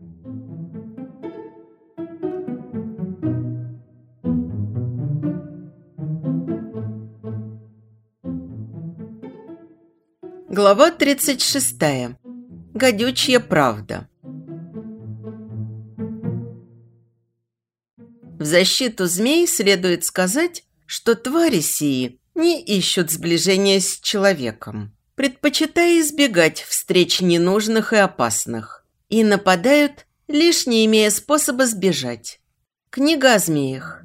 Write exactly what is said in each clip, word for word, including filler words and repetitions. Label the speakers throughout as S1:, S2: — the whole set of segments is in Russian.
S1: Глава тридцать шестая. Гадючья правда. В защиту змей следует сказать, что твари сии не ищут сближения с человеком, предпочитая избегать встреч ненужных и опасных, и нападают, лишь не имея способа сбежать. Книга о змеях.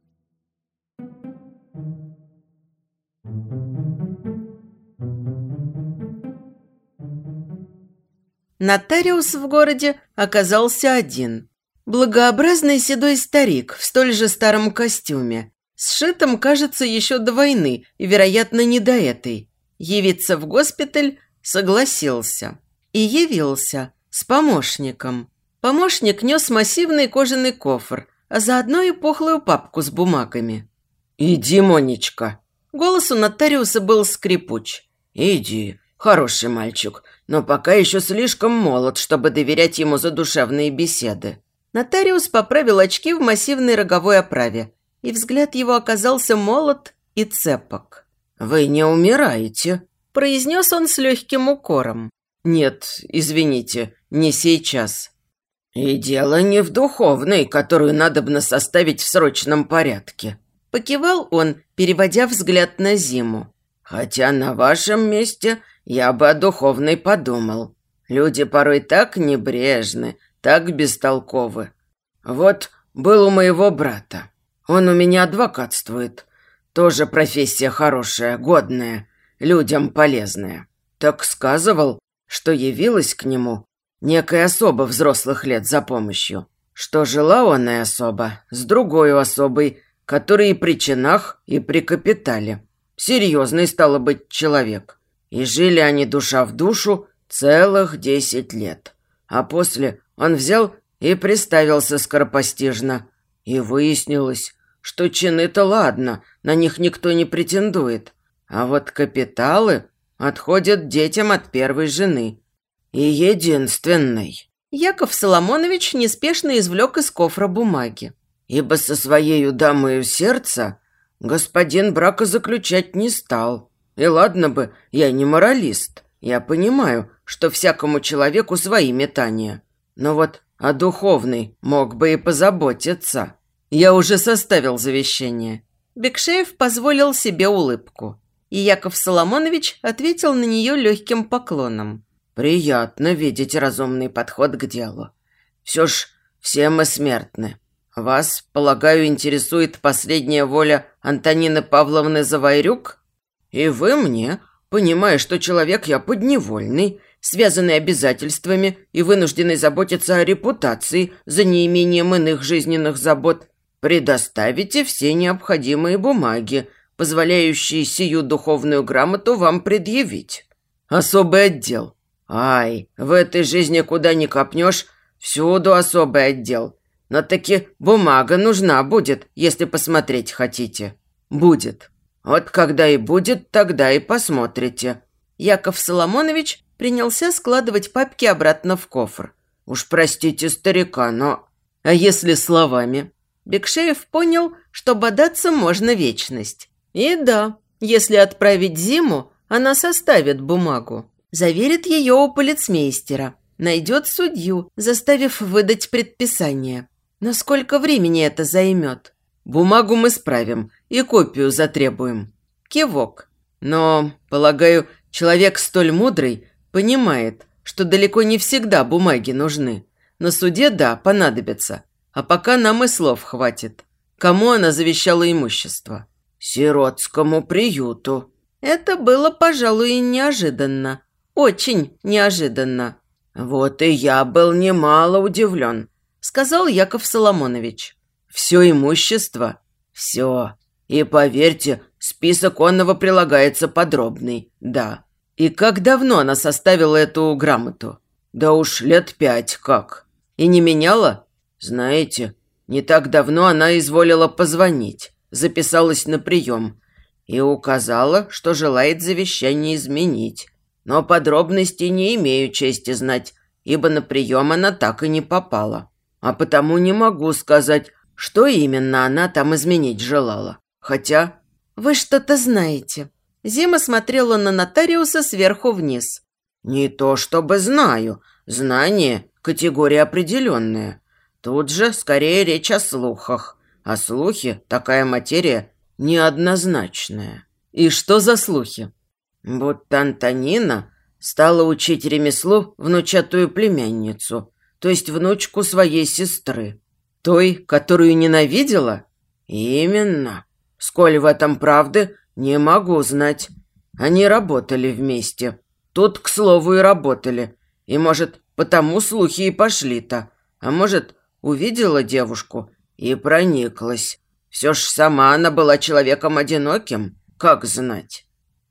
S1: Нотариус в городе оказался один. Благообразный седой старик в столь же старом костюме, сшитом, кажется, еще до войны и, вероятно, не до этой. Явиться в госпиталь согласился. И явился с помощником. Помощник нес массивный кожаный кофр, а заодно и пухлую папку с бумагами.
S2: «Иди, Монечка!»
S1: Голос у нотариуса был скрипуч.
S2: «Иди, хороший мальчик, но пока еще слишком молод, чтобы доверять ему задушевные беседы».
S1: Нотариус поправил очки в массивной роговой оправе, и взгляд его оказался молод и цепок.
S2: «Вы не умираете»,
S1: – произнес он с легким укором.
S2: «Нет, извините, не сейчас. И дело не в духовной, которую надобно составить в срочном порядке».
S1: Покивал он, переводя взгляд на Зиму.
S2: «Хотя на вашем месте я бы о духовной подумал. Люди порой так небрежны, так бестолковы. Вот был у моего брата. Он у меня адвокатствует. Тоже профессия хорошая, годная, людям полезная. Так сказывал, что явилась к нему некая особа взрослых лет за помощью. Что жила оная особа с другой особой, который и при чинах, и при капитале. Серьезный, стало быть, человек. И жили они душа в душу целых десять лет. А после он взял и приставился скоропостижно. И выяснилось, что чины-то ладно, на них никто не претендует. А вот капиталы отходят детям от первой жены. И единственной.
S1: Яков Соломонович неспешно извлек из кофра бумаги.
S2: Ибо со своею дамою сердца господин брака заключать не стал. И ладно бы, я не моралист. Я понимаю, что всякому человеку свои метания. Но вот о духовной мог бы и позаботиться.
S1: Я уже составил завещание. Бекшеев позволил себе улыбку. И Яков Соломонович ответил на нее легким поклоном.
S2: Приятно видеть разумный подход к делу. Все ж все мы смертны. Вас, полагаю, интересует последняя воля Антонины Павловны Завайрюк? И вы мне, понимая, что человек я подневольный, связанный обязательствами и вынужденный заботиться о репутации за неимением иных жизненных забот, предоставите все необходимые бумаги, позволяющие сию духовную грамоту вам предъявить. Особый отдел. Ай, в этой жизни куда ни копнешь, всюду особый отдел. Но таки бумага нужна будет, если посмотреть хотите. Будет. Вот когда и будет, тогда и посмотрите.
S1: Яков Соломонович принялся складывать папки обратно в кофр.
S2: Уж простите старика, но...
S1: А если словами? Бекшеев понял, что бодаться можно вечность. И да, если отправить Зиму, она составит бумагу. Заверит ее у полицмейстера. Найдет судью, заставив выдать предписание. Но сколько времени это займет?
S2: Бумагу мы справим и копию затребуем.
S1: Кивок.
S2: Но, полагаю, человек столь мудрый понимает, что далеко не всегда бумаги нужны. На суде, да, понадобятся. А пока нам и слов хватит. Кому она завещала имущество? Сиротскому приюту.
S1: Это было, пожалуй, неожиданно. Очень неожиданно.
S2: Вот и я был немало удивлен,
S1: сказал Яков Соломонович.
S2: Все имущество? Все. И поверьте, список онного прилагается подробный, да. И как давно она составила эту грамоту? Да уж лет пять как. И не меняла? Знаете, не так давно она изволила позвонить, записалась на прием и указала, что желает завещание изменить. Но подробностей не имею чести знать, ибо на прием она так и не попала. А потому не могу сказать, что именно она там изменить желала. Хотя...
S1: Вы что-то знаете. Зима смотрела на нотариуса сверху вниз.
S2: Не то чтобы знаю. Знание – категория определенная. Тут же скорее речь о слухах. А слухи – такая материя неоднозначная.
S1: И что за слухи?
S2: Будто Антонина стала учить ремеслу внучатую племянницу, то есть внучку своей сестры.
S1: Той, которую ненавидела?
S2: Именно. Сколь в этом правды, не могу знать. Они работали вместе. Тут, к слову, и работали. И, может, потому слухи и пошли-то. А может, увидела девушку и прониклась. Все ж сама она была человеком одиноким. Как знать?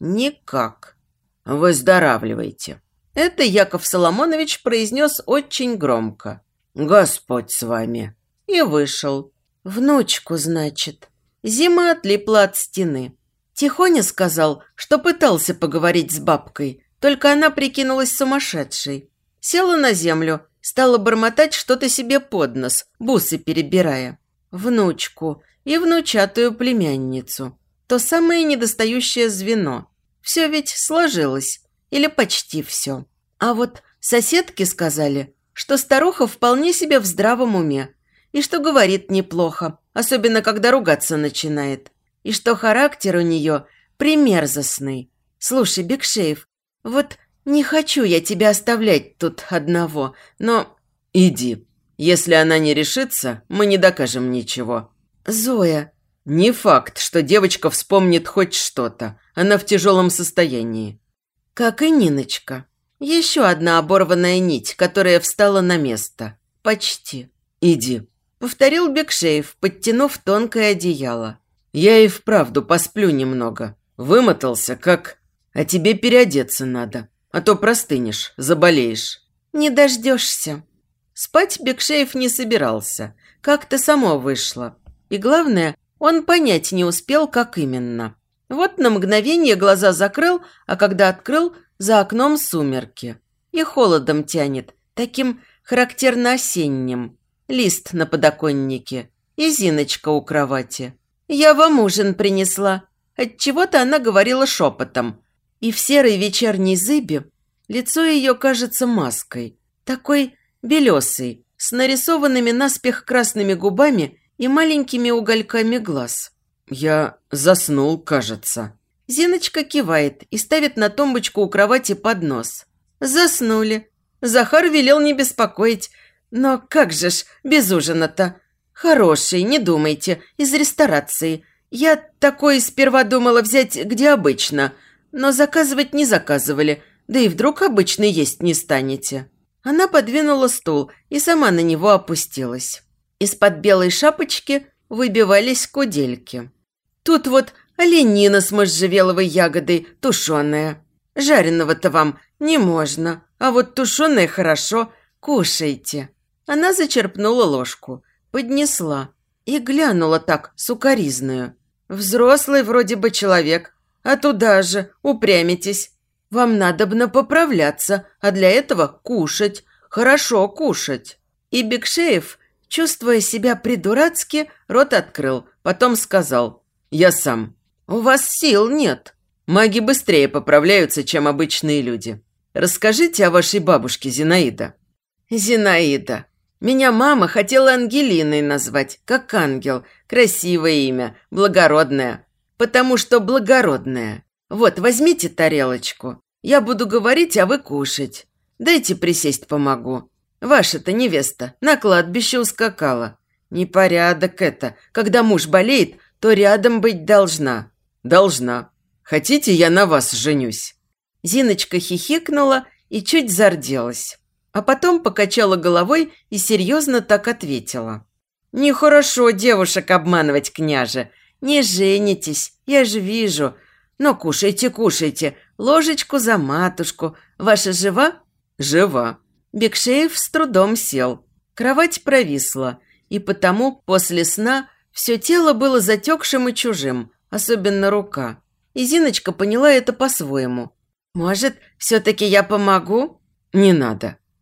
S1: Никак.
S2: Выздоравливайте.
S1: Это Яков Соломонович произнес очень громко.
S2: Господь с вами.
S1: И вышел. Внучку, значит. Зима отлипла от стены. Тихоня сказал, что пытался поговорить с бабкой, только она прикинулась сумасшедшей. Села на землю, стала бормотать что-то себе под нос, бусы перебирая. Внучку и внучатую племянницу. То самое недостающее звено. Все ведь сложилось. Или почти все. А вот соседки сказали, что старуха вполне себе в здравом уме. И что говорит неплохо, особенно когда ругаться начинает. И что характер у нее примерзостный. Слушай, Бекшеев, вот не хочу я тебя оставлять тут одного, но...
S2: Иди. Если она не решится, мы не докажем ничего.
S1: Зоя...
S2: Не факт, что девочка вспомнит хоть что-то. Она в тяжелом состоянии.
S1: Как и Ниночка. Еще одна оборванная нить, которая встала на место. Почти.
S2: Иди.
S1: Повторил Бекшеев, подтянув тонкое одеяло.
S2: Я и вправду посплю немного. Вымотался, как... А тебе переодеться надо, а то простынешь, заболеешь.
S1: Не дождешься. Спать Бекшеев не собирался. Как-то само вышло. И главное, он понять не успел, как именно. Вот на мгновение глаза закрыл, а когда открыл, за окном сумерки. И холодом тянет, таким характерно осенним. Лист на подоконнике и Зиночка у кровати. «Я вам ужин принесла». Отчего-то она говорила шепотом. И в серой вечерней зыбе лицо ее кажется маской. Такой белесой, с нарисованными наспех красными губами и маленькими угольками глаз.
S2: «Я заснул, кажется».
S1: Зиночка кивает и ставит на тумбочку у кровати поднос. Заснули. Захар велел не беспокоить. Но как же ж без ужина-то? Хороший, не думайте, из ресторации. Я такой сперва думала взять, где обычно, но заказывать не заказывали, да и вдруг обычный есть не станете. Она подвинула стул и сама на него опустилась. Из-под белой шапочки выбивались кудельки. Тут вот оленина с можжевеловой ягодой тушеная. Жареного-то вам не можно, а вот тушеное хорошо, кушайте. Она зачерпнула ложку, поднесла и глянула так сукоризную. Взрослый вроде бы человек, а туда же упрямитесь. Вам надобно поправляться, а для этого кушать, хорошо кушать. И Бекшеев, чувствуя себя придурацки, рот открыл, потом сказал: «Я сам». «У вас сил нет. Маги быстрее поправляются, чем обычные люди. Расскажите о вашей бабушке, Зинаида». «Зинаида. Меня мама хотела Ангелиной назвать, как ангел. Красивое имя, благородное. Потому что благородное. Вот, возьмите тарелочку. Я буду говорить, а вы кушать. Дайте присесть помогу. Ваша-то невеста на кладбище ускакала. Непорядок это. Когда муж болеет, то рядом быть должна». «Должна. Хотите, я на вас женюсь?» Зиночка хихикнула и чуть зарделась. А потом покачала головой и серьезно так ответила. «Нехорошо девушек обманывать, княже. Не женитесь, я же вижу. Но кушайте, кушайте. Ложечку за матушку. Ваша жива?» «Жива». Бекшеев с трудом сел. Кровать провисла, и потому после сна все тело было затекшим и чужим, особенно рука. И Зиночка поняла это по-своему. «Может, все-таки я помогу?» «Не надо».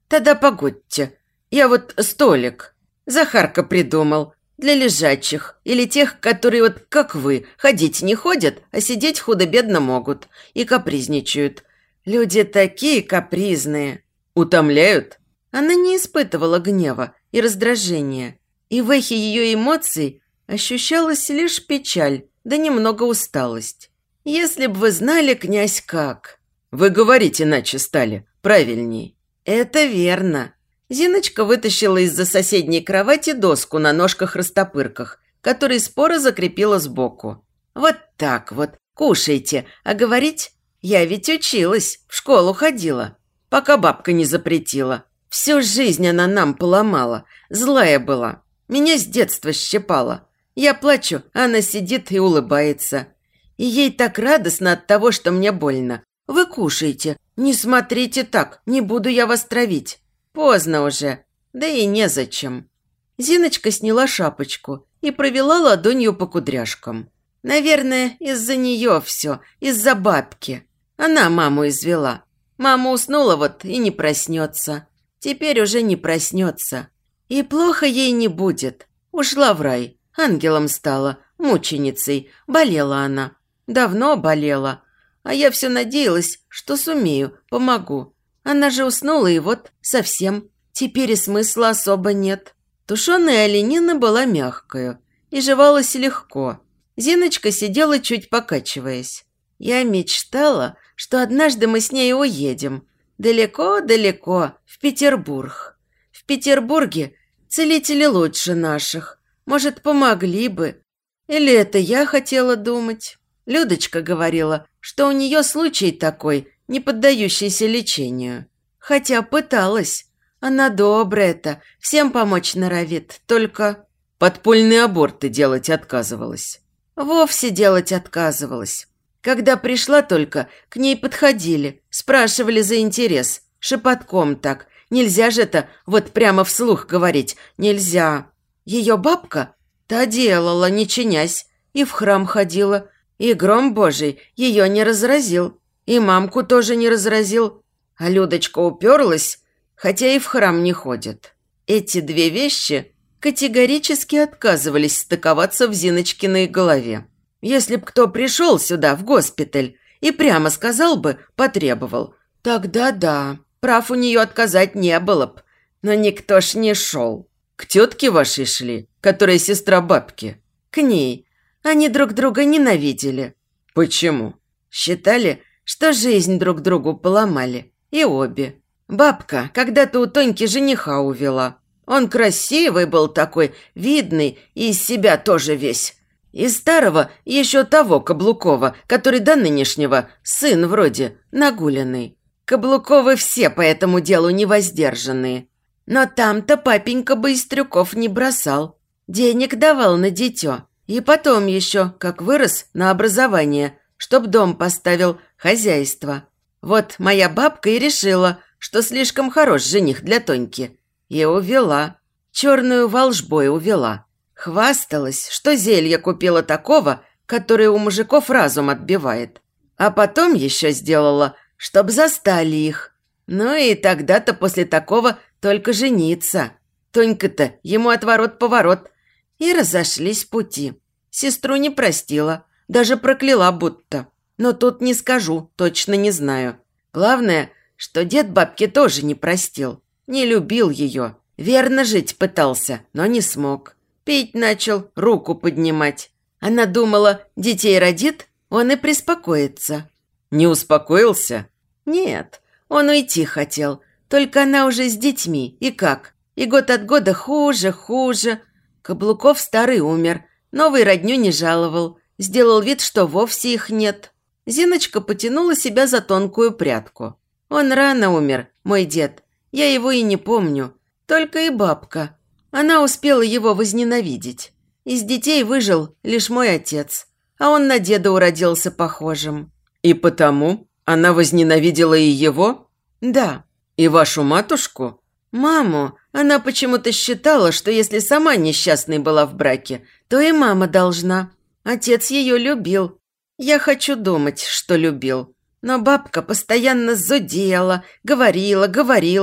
S1: Тогда погодьте. Я вот столик. Захарка придумал. Для лежачих или тех, которые вот как вы, ходить не ходят, а сидеть худо-бедно могут и капризничают. Люди такие капризные. Утомляют? Она не испытывала гнева и раздражения. И в эхе ее эмоций ощущалась лишь печаль, да немного усталость. Если б вы знали, князь, как. Вы говорите иначе стали, правильней. Это верно. Зиночка вытащила из-за соседней кровати доску на ножках-растопырках, которые споро закрепила сбоку. Вот так вот, кушайте, а говорить? Я ведь училась, в школу ходила, пока бабка не запретила. Всю жизнь она нам поломала, злая была. Меня с детства щипала. Я плачу, а она сидит и улыбается. И ей так радостно от того, что мне больно. Вы кушайте, не смотрите так, не буду я вас травить. Поздно уже, да и незачем. Зиночка сняла шапочку и провела ладонью по кудряшкам. Наверное, из-за нее все, из-за бабки. Она маму извела. Мама уснула вот и не проснется. Теперь уже не проснется. И плохо ей не будет. Ушла в рай, ангелом стала, мученицей. Болела она. Давно болела. А я все надеялась, что сумею, помогу. Она же уснула, и вот совсем. Теперь и смысла особо нет. Тушеная оленина была мягкою и жевалась легко. Зиночка сидела, чуть покачиваясь. Я мечтала, что однажды мы с ней уедем. Далеко-далеко, в Петербург. В Петербурге целители лучше наших. Может, помогли бы. Или это я хотела думать? Людочка говорила, что у нее случай такой, не поддающийся лечению. Хотя пыталась. Она добрая-то, всем помочь норовит, только... Подпольные аборты делать отказывалась. Вовсе делать отказывалась. Когда пришла только, к ней подходили, спрашивали за интерес, шепотком так. Нельзя же это вот прямо вслух говорить, нельзя. Ее бабка та делала, не чинясь, и в храм ходила, и гром божий ее не разразил. И мамку тоже не разразил. А Людочка уперлась, хотя и в храм не ходит. Эти две вещи категорически отказывались стыковаться в Зиночкиной голове. Если б кто пришел сюда, в госпиталь, и прямо сказал бы, потребовал, тогда да, прав у нее отказать не было б. Но никто ж не шел. К тетке вашей шли, которая сестра бабки? К ней. Они друг друга ненавидели. Почему? Считали, что жизнь друг другу поломали. И обе. Бабка когда-то у Тоньки жениха увела. Он красивый был такой, видный, и из себя тоже весь. И старого еще того Каблукова, который до нынешнего, сын вроде, нагуленный. Каблуковы все по этому делу невоздержанные. Но там-то папенька Быстрюков не бросал. Денег давал на дитё. И потом еще, как вырос, на образование, чтоб дом поставил, хозяйство. Вот моя бабка и решила, что слишком хорош жених для Тоньки. И увела. Черную волжбой увела. Хвасталась, что зелье купила такого, которое у мужиков разум отбивает. А потом еще сделала, чтоб застали их. Ну и тогда-то после такого только жениться. Тонька-то ему отворот-поворот. И разошлись пути. Сестру не простила, даже прокляла будто. Но тут не скажу, точно не знаю. Главное, что дед бабки тоже не простил. Не любил ее. Верно жить пытался, но не смог. Пить начал, руку поднимать. Она думала, детей родит, он и приспокоится. Не успокоился? Нет, он уйти хотел. Только она уже с детьми. И как? И год от года хуже, хуже. Каблуков старый умер. Новый родню не жаловал. Сделал вид, что вовсе их нет. Зиночка потянула себя за тонкую прядку. Он рано умер, мой дед. Я его и не помню. Только и бабка. Она успела его возненавидеть. Из детей выжил лишь мой отец. А он на деда уродился похожим. И потому она возненавидела и его? Да. И вашу матушку? Маму. Она почему-то считала, что если сама несчастной была в браке, то и мама должна. Отец ее любил. Я хочу думать, что любил. Но бабка постоянно зудела, говорила, говорила,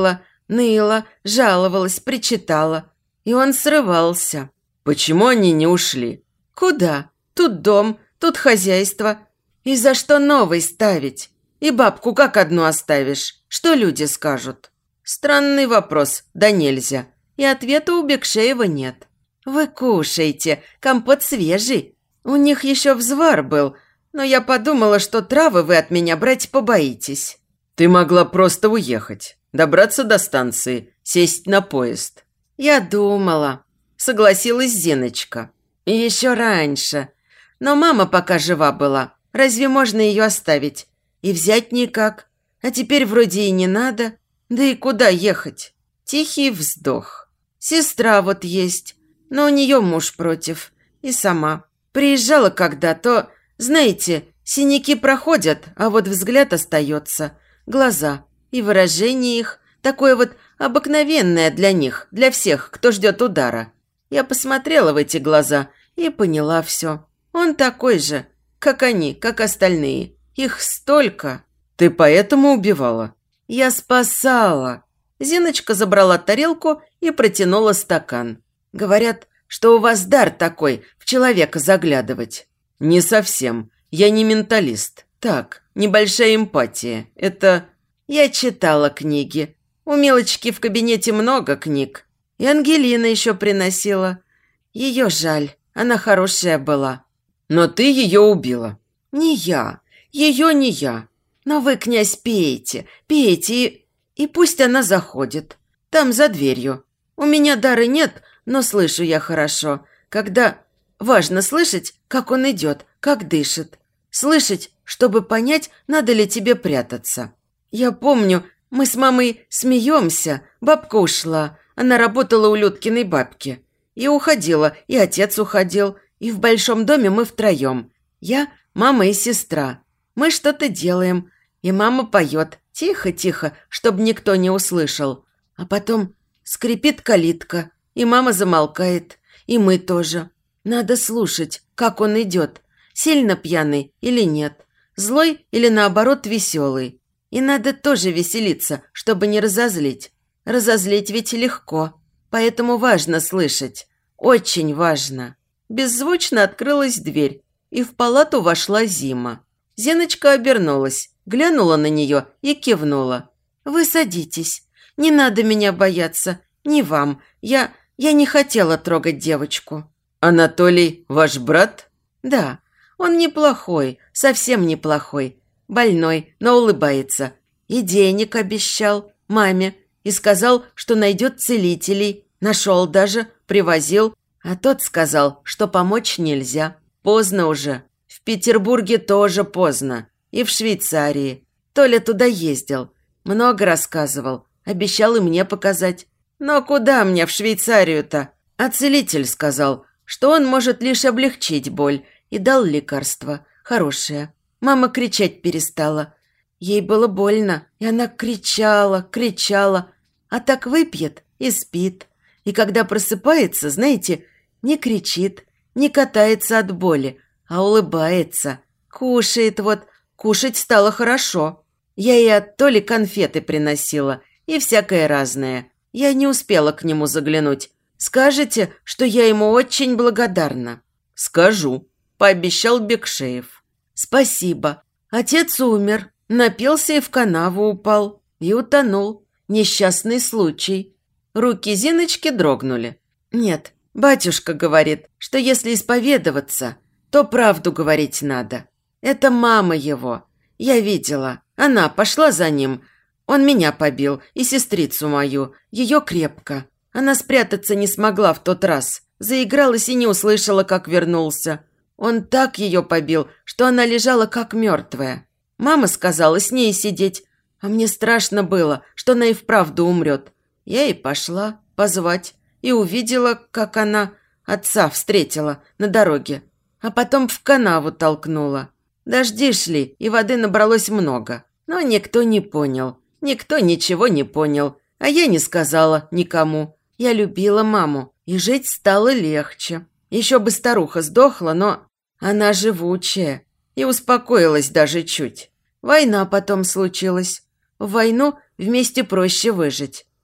S1: ныла, жаловалась, причитала. И он срывался.
S2: Почему они не ушли?
S1: Куда? Тут дом, тут хозяйство. И за что новый ставить? И бабку как одну оставишь? Что люди скажут? Странный вопрос, да нельзя. И ответа у Бекшеева нет. Вы кушайте, компот свежий. У них еще взвар был, но я подумала, что травы вы от меня брать побоитесь.
S2: Ты могла просто уехать, добраться до станции, сесть на поезд.
S1: Я думала, согласилась Зиночка. И еще раньше. Но мама пока жива была. Разве можно ее оставить? И взять никак. А теперь вроде и не надо. Да и куда ехать? Тихий вздох. Сестра вот есть, но у нее муж против. И сама. Приезжала когда-то, знаете, синяки проходят, а вот взгляд остается. Глаза и выражение их такое вот обыкновенное для них, для всех, кто ждет удара. Я посмотрела в эти глаза и поняла все. Он такой же, как они, как остальные. Их столько.
S2: Ты поэтому убивала?
S1: Я спасала. Зиночка забрала тарелку и протянула стакан. Говорят, что у вас дар такой, в человека заглядывать.
S2: Не совсем. Я не менталист. Так, небольшая эмпатия. Это...
S1: Я читала книги. У Милочки в кабинете много книг. И Ангелина еще приносила. Ее жаль, она хорошая была.
S2: Но ты ее убила.
S1: Не я. Ее не я. Но вы, князь, пейте, пейте, и, и пусть она заходит. Там, за дверью. У меня дара нет, но слышу я хорошо. Когда... Важно слышать, как он идет, как дышит. Слышать, чтобы понять, надо ли тебе прятаться. Я помню, мы с мамой смеемся. Бабка ушла. Она работала у Людкиной бабки. И уходила, и отец уходил. И в большом доме мы втроем. Я, мама и сестра. Мы что-то делаем. И мама поет. Тихо-тихо, чтобы никто не услышал. А потом скрипит калитка. И мама замолкает. И мы тоже. Надо слушать, как он идет. Сильно пьяный или нет. Злой или, наоборот, веселый. И надо тоже веселиться, чтобы не разозлить. Разозлить ведь легко. Поэтому важно слышать. Очень важно. Беззвучно открылась дверь, и в палату вошла Зима. Зиночка обернулась, глянула на нее и кивнула. «Вы садитесь. Не надо меня бояться. Не вам. Я... я не хотела трогать девочку».
S2: «Анатолий ваш брат?»
S1: «Да. Он неплохой, совсем неплохой. Больной, но улыбается. И денег обещал маме. И сказал, что найдет целителей. Нашел даже, привозил. А тот сказал, что помочь нельзя. Поздно уже. В Петербурге тоже поздно. И в Швейцарии. Толя туда ездил. Много рассказывал. Обещал и мне показать. Но куда мне в Швейцарию-то? А целитель сказал, что он может лишь облегчить боль. И дал лекарство. Хорошее. Мама кричать перестала. Ей было больно. И она кричала, кричала. А так выпьет и спит. И когда просыпается, знаете, не кричит, не катается от боли, а улыбается. Кушает вот, кушать стало хорошо. Я ей от Толи конфеты приносила и всякое разное. Я не успела к нему заглянуть. Скажете, что я ему очень благодарна?»
S2: «Скажу», – пообещал Бекшеев.
S1: «Спасибо. Отец умер, напился и в канаву упал. И утонул. Несчастный случай». Руки Зиночки дрогнули. «Нет, батюшка говорит, что если исповедоваться, то правду говорить надо. Это мама его. Я видела. Она пошла за ним. Он меня побил и сестрицу мою. Ее крепко. Она спрятаться не смогла в тот раз. Заигралась и не услышала, как вернулся. Он так ее побил, что она лежала как мертвая. Мама сказала с ней сидеть, а мне страшно было, что она и вправду умрет. Я и пошла позвать, и увидела, как она отца встретила на дороге, а потом в канаву толкнула. Дожди шли, и воды набралось много, но никто не понял, никто ничего не понял, а я не сказала никому. Я любила маму, и жить стало легче. Еще бы старуха сдохла, но она живучая, и успокоилась даже чуть. Война потом случилась. В войну вместе проще выжить.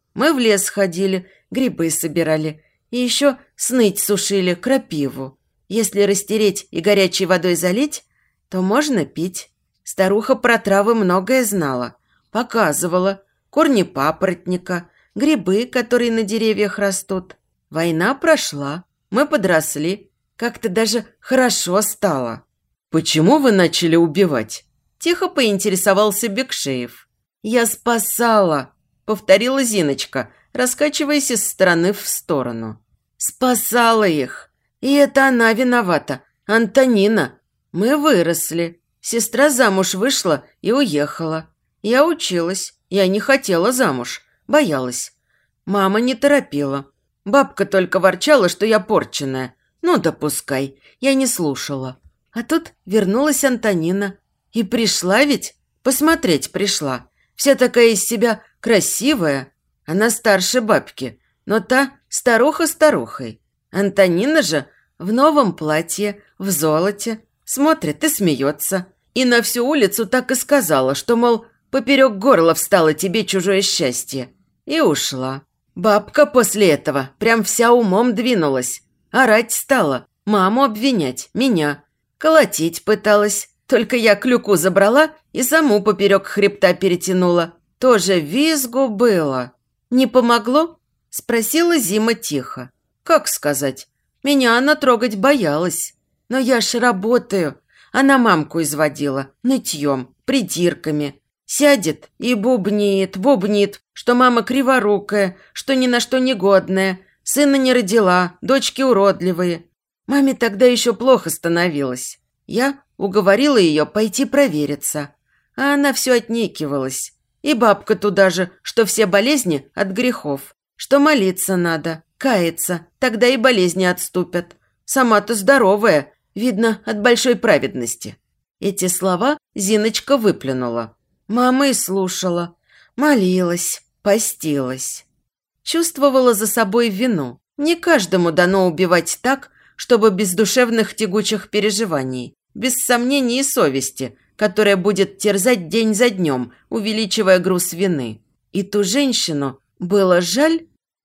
S1: Мы в лес ходили, грибы собирали. И еще сныть сушили, крапиву. Если растереть и горячей водой залить, то можно пить. Старуха про травы многое знала. Показывала. Корни папоротника, грибы, которые на деревьях растут. Война прошла. Мы подросли. Как-то даже хорошо стало. «Почему вы начали убивать?» Тихо поинтересовался Бекшеев. «Я спасала», – повторила Зиночка, раскачиваясь из стороны в сторону. «Спасала их. И это она виновата. Антонина. Мы выросли. Сестра замуж вышла и уехала. Я училась. Я не хотела замуж. Боялась. Мама не торопила. Бабка только ворчала, что я порченая. Ну да пускай. Я не слушала. А тут вернулась Антонина. И пришла ведь? Посмотреть пришла. Вся такая из себя красивая. Она старше бабки, но та старуха старухой. Антонина же в новом платье, в золоте, смотрит и смеется. И на всю улицу так и сказала, что, мол, поперек горла встало тебе чужое счастье. И ушла. Бабка после этого прям вся умом двинулась. Орать стала, маму обвинять, меня. Колотить пыталась. Только я клюку забрала и саму поперек хребта перетянула. Тоже визгу было. «Не помогло?» – спросила Зима тихо. «Как сказать? Меня она трогать боялась. Но я ж работаю. Она мамку изводила нытьем, придирками. Сядет и бубнит, бубнит, что мама криворукая, что ни на что негодная, сына не родила, дочки уродливые. Маме тогда еще плохо становилось. Я уговорила ее пойти провериться, а она все отнекивалась. И бабка туда же, что все болезни от грехов, что молиться надо, каяться, тогда и болезни отступят. Сама-то здоровая, видно, от большой праведности». Эти слова Зиночка выплюнула. Мама и слушала, молилась, постилась. Чувствовала за собой вину. Не каждому дано убивать так, чтобы без душевных тягучих переживаний, без сомнений и совести, которая будет терзать день за днем, увеличивая груз вины. И ту женщину было жаль,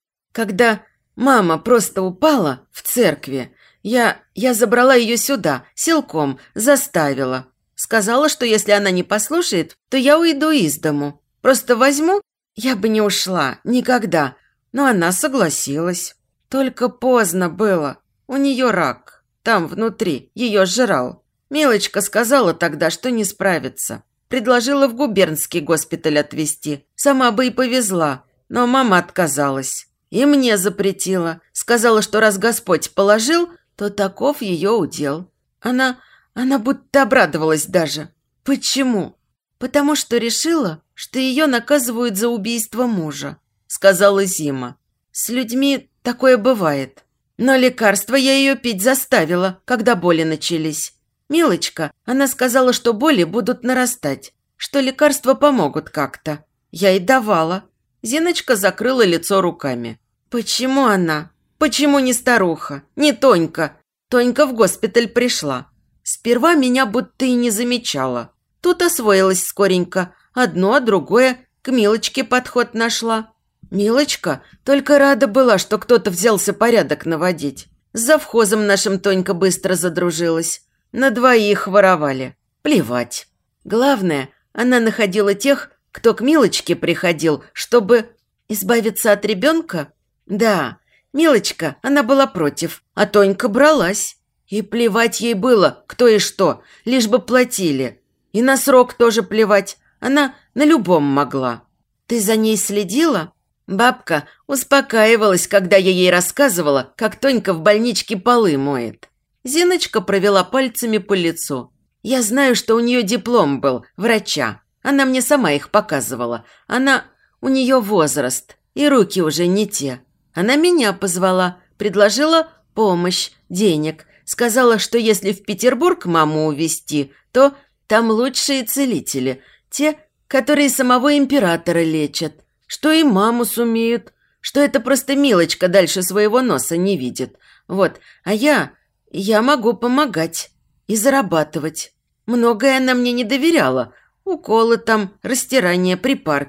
S1: когда мама просто упала в церкви. Я, я забрала ее сюда, силком, заставила. Сказала, что если она не послушает, то я уйду из дому. Просто возьму, я бы не ушла, никогда. Но она согласилась. Только поздно было. У нее рак. Там внутри. Ее сжирал. Милочка сказала тогда, что не справится. Предложила в губернский госпиталь отвезти. Сама бы и повезла. Но мама отказалась. И мне запретила. Сказала, что раз Господь положил, то таков ее удел. Она, она будто обрадовалась даже. Почему? Потому что решила, что ее наказывают за убийство мужа, сказала Зима. С людьми такое бывает. Но лекарства я ее пить заставила, когда боли начались. Милочка, она сказала, что боли будут нарастать, что лекарства помогут как-то. Я и давала. Зиночка закрыла лицо руками. Почему она? Почему не старуха? Не Тонька? Тонька в госпиталь пришла. Сперва меня будто и не замечала. Тут освоилась скоренько. Одно, другое, к Милочке подход нашла. Милочка только рада была, что кто-то взялся порядок наводить. С завхозом нашим Тонька быстро задружилась. На двоих воровали. Плевать. Главное, она находила тех, кто к Милочке приходил, чтобы избавиться от ребенка. Да, Милочка, она была против, а Тонька бралась. И плевать ей было, кто и что, лишь бы платили. И на срок тоже плевать, она на любом могла. Ты за ней следила? Бабка успокаивалась, когда я ей рассказывала, как Тонька в больничке полы моет. Зиночка провела пальцами по лицу. Я знаю, что у нее диплом был, врача. Она мне сама их показывала. Она... У нее возраст, и руки уже не те. Она меня позвала, предложила помощь, денег. Сказала, что если в Петербург маму увезти, то там лучшие целители. Те, которые самого императора лечат. Что и маму сумеют. Что это просто Милочка дальше своего носа не видит. Вот, а я... Я могу помогать и зарабатывать. Многое она мне не доверяла. Уколы там, растирания, припарки.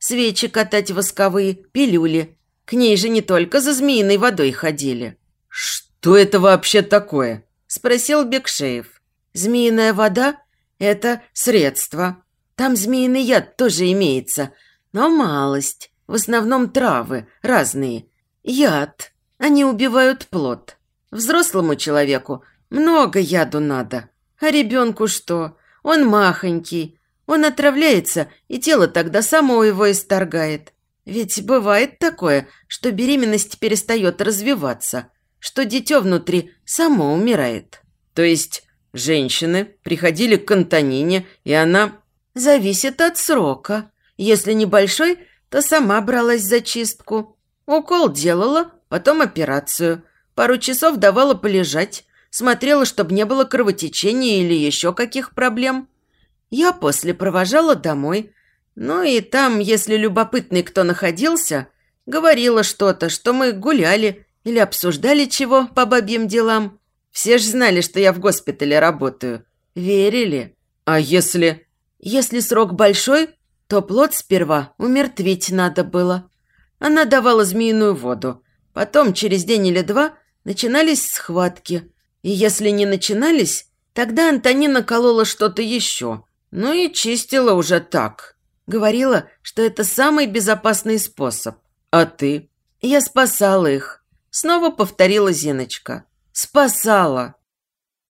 S1: свечи катать восковые, пилюли. К ней же не только за змеиной водой ходили».
S2: «Что это вообще такое?»
S1: – спросил Бекшеев. «Змеиная вода – это средство. Там змеиный яд тоже имеется, но малость. В основном травы, разные. Яд. Они убивают плод. Взрослому человеку много яду надо. А ребенку что? Он махонький. Он отравляется, и тело тогда само его исторгает. Ведь бывает такое, что беременность перестает развиваться, что дитё внутри само умирает».
S2: «То есть женщины приходили к Антонине, и она...»
S1: «Зависит от срока. Если небольшой, то сама бралась за чистку. Укол делала, потом операцию. Пару часов давала полежать, смотрела, чтобы не было кровотечения или еще каких проблем. Я после провожала домой. Ну и там, если любопытный кто находился, говорила что-то, что мы гуляли или обсуждали чего по бабьим делам. Все ж знали, что я в госпитале работаю. Верили.
S2: А если...
S1: Если срок большой, то плод сперва умертвить надо было. Она давала змеиную воду. Потом, через день или два, начинались схватки. И если не начинались, тогда Антонина колола что-то еще. Ну и чистила уже так. Говорила, что это самый безопасный способ.
S2: А ты?
S1: Я спасала их. Снова повторила Зиночка. Спасала.